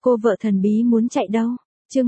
Cô vợ thần bí muốn chạy đâu? Chương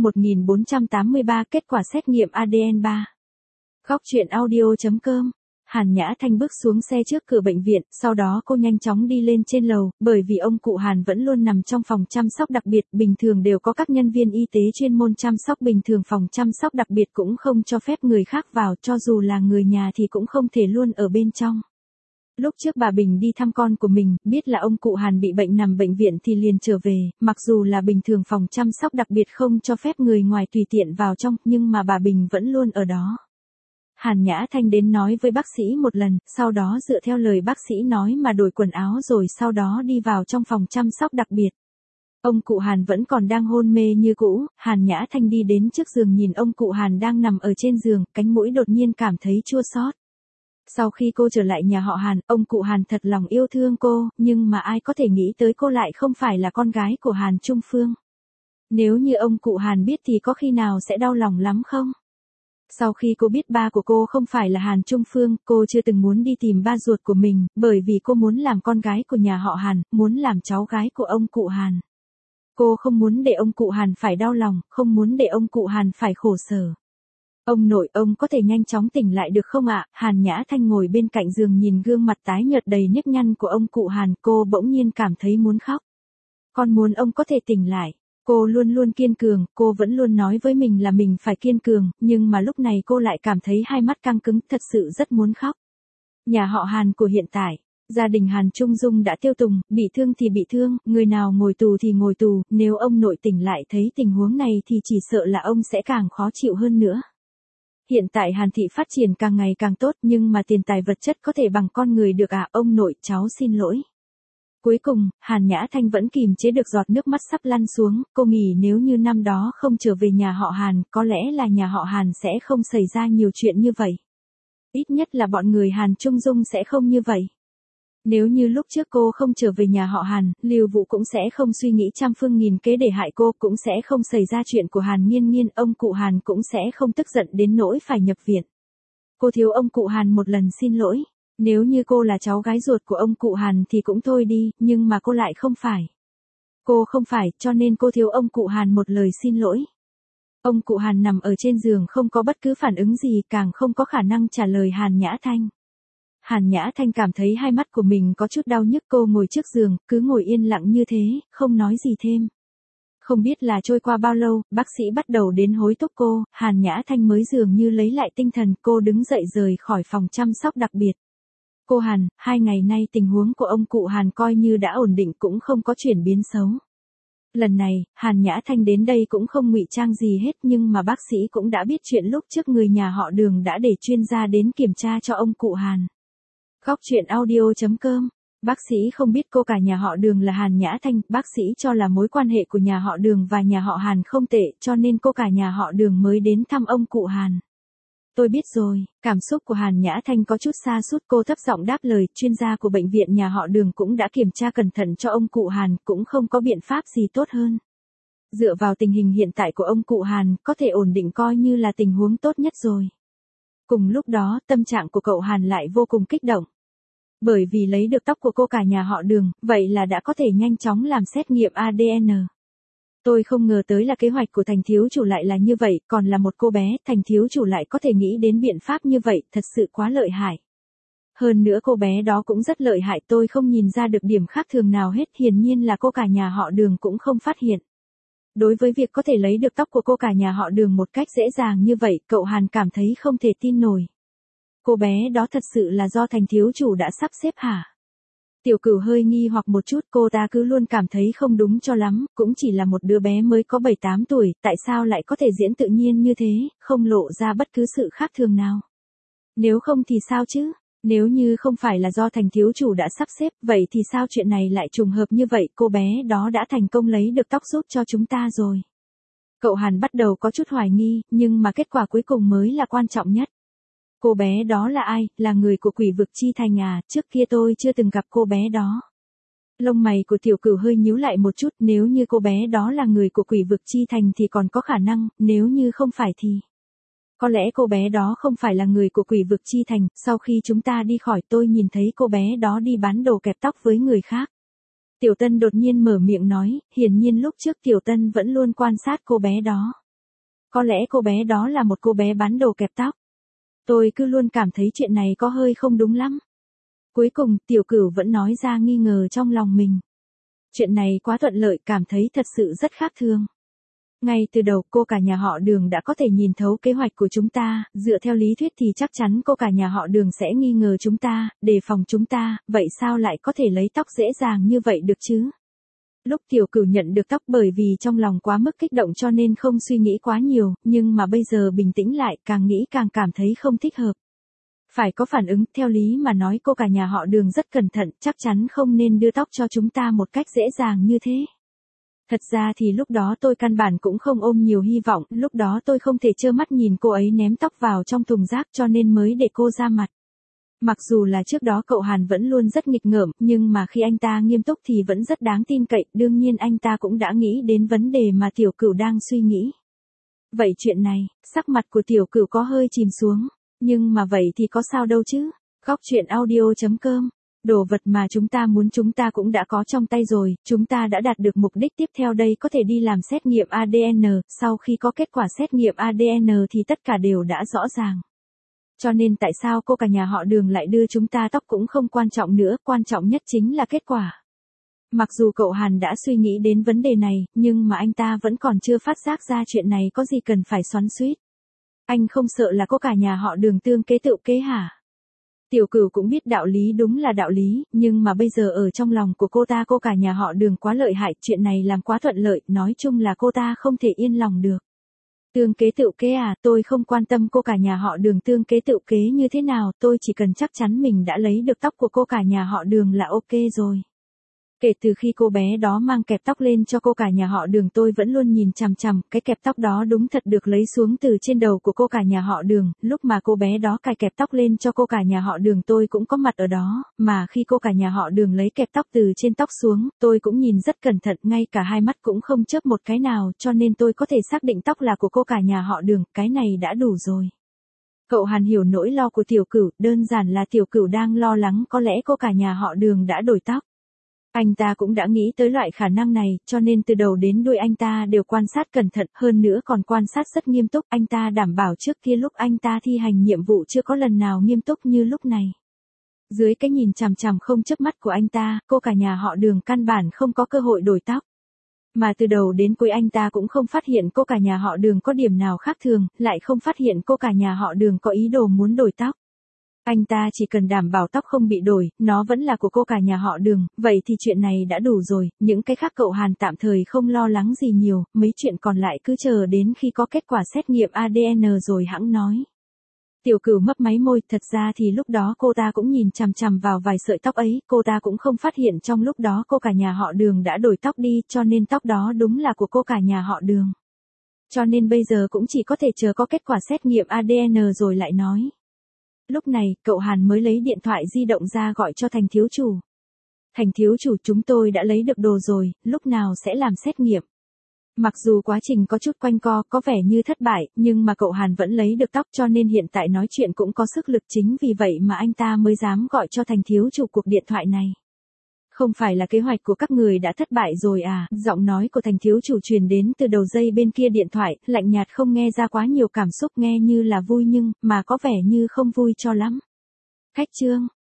1483 kết quả xét nghiệm ADN 3. Góc truyện audio.com. Hàn Nhã Thanh bước xuống xe trước cửa bệnh viện, sau đó cô nhanh chóng đi lên trên lầu, bởi vì ông cụ Hàn vẫn luôn nằm trong phòng chăm sóc đặc biệt, bình thường đều có các nhân viên y tế chuyên môn chăm sóc, bình thường phòng chăm sóc đặc biệt cũng không cho phép người khác vào, cho dù là người nhà thì cũng không thể luôn ở bên trong. Lúc trước bà Bình đi thăm con của mình, biết là ông cụ Hàn bị bệnh nằm bệnh viện thì liền trở về, mặc dù là bình thường phòng chăm sóc đặc biệt không cho phép người ngoài tùy tiện vào trong, nhưng mà bà Bình vẫn luôn ở đó. Hàn Nhã Thanh đến nói với bác sĩ một lần, sau đó dựa theo lời bác sĩ nói mà đổi quần áo rồi sau đó đi vào trong phòng chăm sóc đặc biệt. Ông cụ Hàn vẫn còn đang hôn mê như cũ, Hàn Nhã Thanh đi đến trước giường nhìn ông cụ Hàn đang nằm ở trên giường, cánh mũi đột nhiên cảm thấy chua xót. Sau khi cô trở lại nhà họ Hàn, ông cụ Hàn thật lòng yêu thương cô, nhưng mà ai có thể nghĩ tới cô lại không phải là con gái của Hàn Trung Phương. Nếu như ông cụ Hàn biết thì có khi nào sẽ đau lòng lắm không? Sau khi cô biết ba của cô không phải là Hàn Trung Phương, cô chưa từng muốn đi tìm ba ruột của mình, bởi vì cô muốn làm con gái của nhà họ Hàn, muốn làm cháu gái của ông cụ Hàn. Cô không muốn để ông cụ Hàn phải đau lòng, không muốn để ông cụ Hàn phải khổ sở. Ông nội, ông có thể nhanh chóng tỉnh lại được không ạ? Hàn Nhã Thanh ngồi bên cạnh giường nhìn gương mặt tái nhợt đầy nếp nhăn của ông cụ Hàn, cô bỗng nhiên cảm thấy muốn khóc. Con muốn ông có thể tỉnh lại. Cô luôn luôn kiên cường, cô vẫn luôn nói với mình là mình phải kiên cường, nhưng mà lúc này cô lại cảm thấy hai mắt căng cứng, thật sự rất muốn khóc. Nhà họ Hàn của hiện tại, gia đình Hàn Trung Dung đã tiêu tùng, bị thương thì bị thương, người nào ngồi tù thì ngồi tù, nếu ông nội tỉnh lại thấy tình huống này thì chỉ sợ là ông sẽ càng khó chịu hơn nữa. Hiện tại Hàn thị phát triển càng ngày càng tốt, nhưng mà tiền tài vật chất có thể bằng con người được à? Ông nội, cháu xin lỗi. Cuối cùng, Hàn Nhã Thanh vẫn kìm chế được giọt nước mắt sắp lăn xuống, cô nghĩ nếu như năm đó không trở về nhà họ Hàn, có lẽ là nhà họ Hàn sẽ không xảy ra nhiều chuyện như vậy. Ít nhất là bọn người Hàn Trung Dung sẽ không như vậy. Nếu như lúc trước cô không trở về nhà họ Hàn, Lưu Vũ cũng sẽ không suy nghĩ trăm phương nghìn kế để hại cô, cũng sẽ không xảy ra chuyện của Hàn Nghiên Nghiên, ông cụ Hàn cũng sẽ không tức giận đến nỗi phải nhập viện. Cô thiếu ông cụ Hàn một lần xin lỗi. Nếu như cô là cháu gái ruột của ông cụ Hàn thì cũng thôi đi, nhưng mà cô lại không phải. Cô không phải, cho nên cô thiếu ông cụ Hàn một lời xin lỗi. Ông cụ Hàn nằm ở trên giường không có bất cứ phản ứng gì, càng không có khả năng trả lời Hàn Nhã Thanh. Hàn Nhã Thanh cảm thấy hai mắt của mình có chút đau nhức, cô ngồi trước giường, cứ ngồi yên lặng như thế, không nói gì thêm. Không biết là trôi qua bao lâu, bác sĩ bắt đầu đến hối thúc cô, Hàn Nhã Thanh mới dường như lấy lại tinh thần, cô đứng dậy rời khỏi phòng chăm sóc đặc biệt. Cô Hàn, 2 ngày nay tình huống của ông cụ Hàn coi như đã ổn định, cũng không có chuyển biến xấu. Lần này, Hàn Nhã Thanh đến đây cũng không ngụy trang gì hết, nhưng mà bác sĩ cũng đã biết chuyện lúc trước người nhà họ Đường đã để chuyên gia đến kiểm tra cho ông cụ Hàn. Góc truyện audio.com. Bác sĩ không biết cô cả nhà họ Đường là Hàn Nhã Thanh, bác sĩ cho là mối quan hệ của nhà họ Đường và nhà họ Hàn không tệ, cho nên cô cả nhà họ Đường mới đến thăm ông cụ Hàn. Tôi biết rồi, cảm xúc của Hàn Nhã Thanh có chút sa sút, cô thấp giọng đáp lời, chuyên gia của bệnh viện nhà họ Đường cũng đã kiểm tra cẩn thận cho ông cụ Hàn, cũng không có biện pháp gì tốt hơn. Dựa vào tình hình hiện tại của ông cụ Hàn, có thể ổn định coi như là tình huống tốt nhất rồi. Cùng lúc đó, tâm trạng của cậu Hàn lại vô cùng kích động. Bởi vì lấy được tóc của cô cả nhà họ Đường, vậy là đã có thể nhanh chóng làm xét nghiệm ADN. Tôi không ngờ tới là kế hoạch của Thành thiếu chủ lại là như vậy, còn là một cô bé, Thành thiếu chủ lại có thể nghĩ đến biện pháp như vậy, thật sự quá lợi hại. Hơn nữa cô bé đó cũng rất lợi hại, tôi không nhìn ra được điểm khác thường nào hết, hiển nhiên là cô cả nhà họ Đường cũng không phát hiện. Đối với việc có thể lấy được tóc của cô cả nhà họ Đường một cách dễ dàng như vậy, cậu Hàn cảm thấy không thể tin nổi. Cô bé đó thật sự là do Thành thiếu chủ đã sắp xếp hả? Tiểu Cửu hơi nghi hoặc một chút, cô ta cứ luôn cảm thấy không đúng cho lắm, cũng chỉ là một đứa bé mới có 7-8 tuổi, tại sao lại có thể diễn tự nhiên như thế, không lộ ra bất cứ sự khác thường nào. Nếu không thì sao chứ? Nếu như không phải là do Thành thiếu chủ đã sắp xếp, vậy thì sao chuyện này lại trùng hợp như vậy, cô bé đó đã thành công lấy được tóc giúp cho chúng ta rồi. Cậu Hàn bắt đầu có chút hoài nghi, nhưng mà kết quả cuối cùng mới là quan trọng nhất. Cô bé đó là ai, là người của Quỷ vực Chi Thành à, trước kia tôi chưa từng gặp cô bé đó. Lông mày của Tiểu Cửu hơi nhíu lại một chút, nếu như cô bé đó là người của Quỷ vực Chi Thành thì còn có khả năng, nếu như không phải thì... Có lẽ cô bé đó không phải là người của Quỷ vực Chi Thành, sau khi chúng ta đi khỏi tôi nhìn thấy cô bé đó đi bán đồ kẹp tóc với người khác. Tiểu Tân đột nhiên mở miệng nói, hiển nhiên lúc trước Tiểu Tân vẫn luôn quan sát cô bé đó. Có lẽ cô bé đó là một cô bé bán đồ kẹp tóc. Tôi cứ luôn cảm thấy chuyện này có hơi không đúng lắm. Cuối cùng Tiểu Cửu vẫn nói ra nghi ngờ trong lòng mình. Chuyện này quá thuận lợi, cảm thấy thật sự rất khác thường. Ngay từ đầu cô cả nhà họ Đường đã có thể nhìn thấu kế hoạch của chúng ta, dựa theo lý thuyết thì chắc chắn cô cả nhà họ Đường sẽ nghi ngờ chúng ta, đề phòng chúng ta, vậy sao lại có thể lấy tóc dễ dàng như vậy được chứ? Lúc Tiểu Cửu nhận được tóc bởi vì trong lòng quá mức kích động cho nên không suy nghĩ quá nhiều, nhưng mà bây giờ bình tĩnh lại càng nghĩ càng cảm thấy không thích hợp. Phải có phản ứng, theo lý mà nói cô cả nhà họ Đường rất cẩn thận, chắc chắn không nên đưa tóc cho chúng ta một cách dễ dàng như thế. Thật ra thì lúc đó tôi căn bản cũng không ôm nhiều hy vọng, lúc đó tôi không thể trơ mắt nhìn cô ấy ném tóc vào trong thùng rác cho nên mới để cô ra mặt. Mặc dù là trước đó cậu Hàn vẫn luôn rất nghịch ngợm, nhưng mà khi anh ta nghiêm túc thì vẫn rất đáng tin cậy, đương nhiên anh ta cũng đã nghĩ đến vấn đề mà Tiểu Cửu đang suy nghĩ. Vậy chuyện này, sắc mặt của Tiểu Cửu có hơi chìm xuống, nhưng mà vậy thì có sao đâu chứ? Góc truyện audio.com. Đồ vật mà chúng ta muốn chúng ta cũng đã có trong tay rồi, chúng ta đã đạt được mục đích tiếp theo đây có thể đi làm xét nghiệm ADN, sau khi có kết quả xét nghiệm ADN thì tất cả đều đã rõ ràng. Cho nên tại sao cô cả nhà họ Đường lại đưa chúng ta tóc cũng không quan trọng nữa, quan trọng nhất chính là kết quả. Mặc dù cậu Hàn đã suy nghĩ đến vấn đề này, nhưng mà anh ta vẫn còn chưa phát giác ra chuyện này có gì cần phải xoắn xuýt. Anh không sợ là cô cả nhà họ Đường tương kế tự kế hả? Tiểu Cửu cũng biết đạo lý đúng là đạo lý, nhưng mà bây giờ ở trong lòng của cô ta cô cả nhà họ Đường quá lợi hại, chuyện này làm quá thuận lợi, nói chung là cô ta không thể yên lòng được. Tương kế tự kế à, tôi không quan tâm cô cả nhà họ Đường tương kế tự kế như thế nào, tôi chỉ cần chắc chắn mình đã lấy được tóc của cô cả nhà họ Đường là ok rồi. Kể từ khi cô bé đó mang kẹp tóc lên cho cô cả nhà họ Đường tôi vẫn luôn nhìn chằm chằm, cái kẹp tóc đó đúng thật được lấy xuống từ trên đầu của cô cả nhà họ Đường, lúc mà cô bé đó cài kẹp tóc lên cho cô cả nhà họ Đường tôi cũng có mặt ở đó, mà khi cô cả nhà họ Đường lấy kẹp tóc từ trên tóc xuống, tôi cũng nhìn rất cẩn thận, ngay cả hai mắt cũng không chớp một cái nào, cho nên tôi có thể xác định tóc là của cô cả nhà họ Đường, cái này đã đủ rồi. Cậu Hàn hiểu nỗi lo của Tiểu Cửu, đơn giản là Tiểu Cửu đang lo lắng có lẽ cô cả nhà họ Đường đã đổi tóc. Anh ta cũng đã nghĩ tới loại khả năng này, cho nên từ đầu đến đuôi anh ta đều quan sát cẩn thận, hơn nữa còn quan sát rất nghiêm túc, anh ta đảm bảo trước kia lúc anh ta thi hành nhiệm vụ chưa có lần nào nghiêm túc như lúc này. Dưới cái nhìn chằm chằm không chớp mắt của anh ta, cô cả nhà họ Đường căn bản không có cơ hội đổi tóc. Mà từ đầu đến cuối anh ta cũng không phát hiện cô cả nhà họ Đường có điểm nào khác thường, lại không phát hiện cô cả nhà họ Đường có ý đồ muốn đổi tóc. Anh ta chỉ cần đảm bảo tóc không bị đổi, nó vẫn là của cô cả nhà họ Đường, vậy thì chuyện này đã đủ rồi, những cái khác cậu Hàn tạm thời không lo lắng gì nhiều, mấy chuyện còn lại cứ chờ đến khi có kết quả xét nghiệm ADN rồi hẵng nói. Tiểu Cửu mấp máy môi, thật ra thì lúc đó cô ta cũng nhìn chằm chằm vào vài sợi tóc ấy, cô ta cũng không phát hiện trong lúc đó cô cả nhà họ Đường đã đổi tóc đi, cho nên tóc đó đúng là của cô cả nhà họ Đường. Cho nên bây giờ cũng chỉ có thể chờ có kết quả xét nghiệm ADN rồi lại nói. Lúc này, cậu Hàn mới lấy điện thoại di động ra gọi cho Thành thiếu chủ. Thành thiếu chủ, chúng tôi đã lấy được đồ rồi, lúc nào sẽ làm xét nghiệm. Mặc dù quá trình có chút quanh co, có vẻ như thất bại, nhưng mà cậu Hàn vẫn lấy được tóc cho nên hiện tại nói chuyện cũng có sức lực, chính vì vậy mà anh ta mới dám gọi cho Thành thiếu chủ cuộc điện thoại này. Không phải là kế hoạch của các người đã thất bại rồi à? Giọng nói của Thành thiếu chủ truyền đến từ đầu dây bên kia điện thoại, lạnh nhạt không nghe ra quá nhiều cảm xúc, nghe như là vui nhưng mà có vẻ như không vui cho lắm. Khách trương,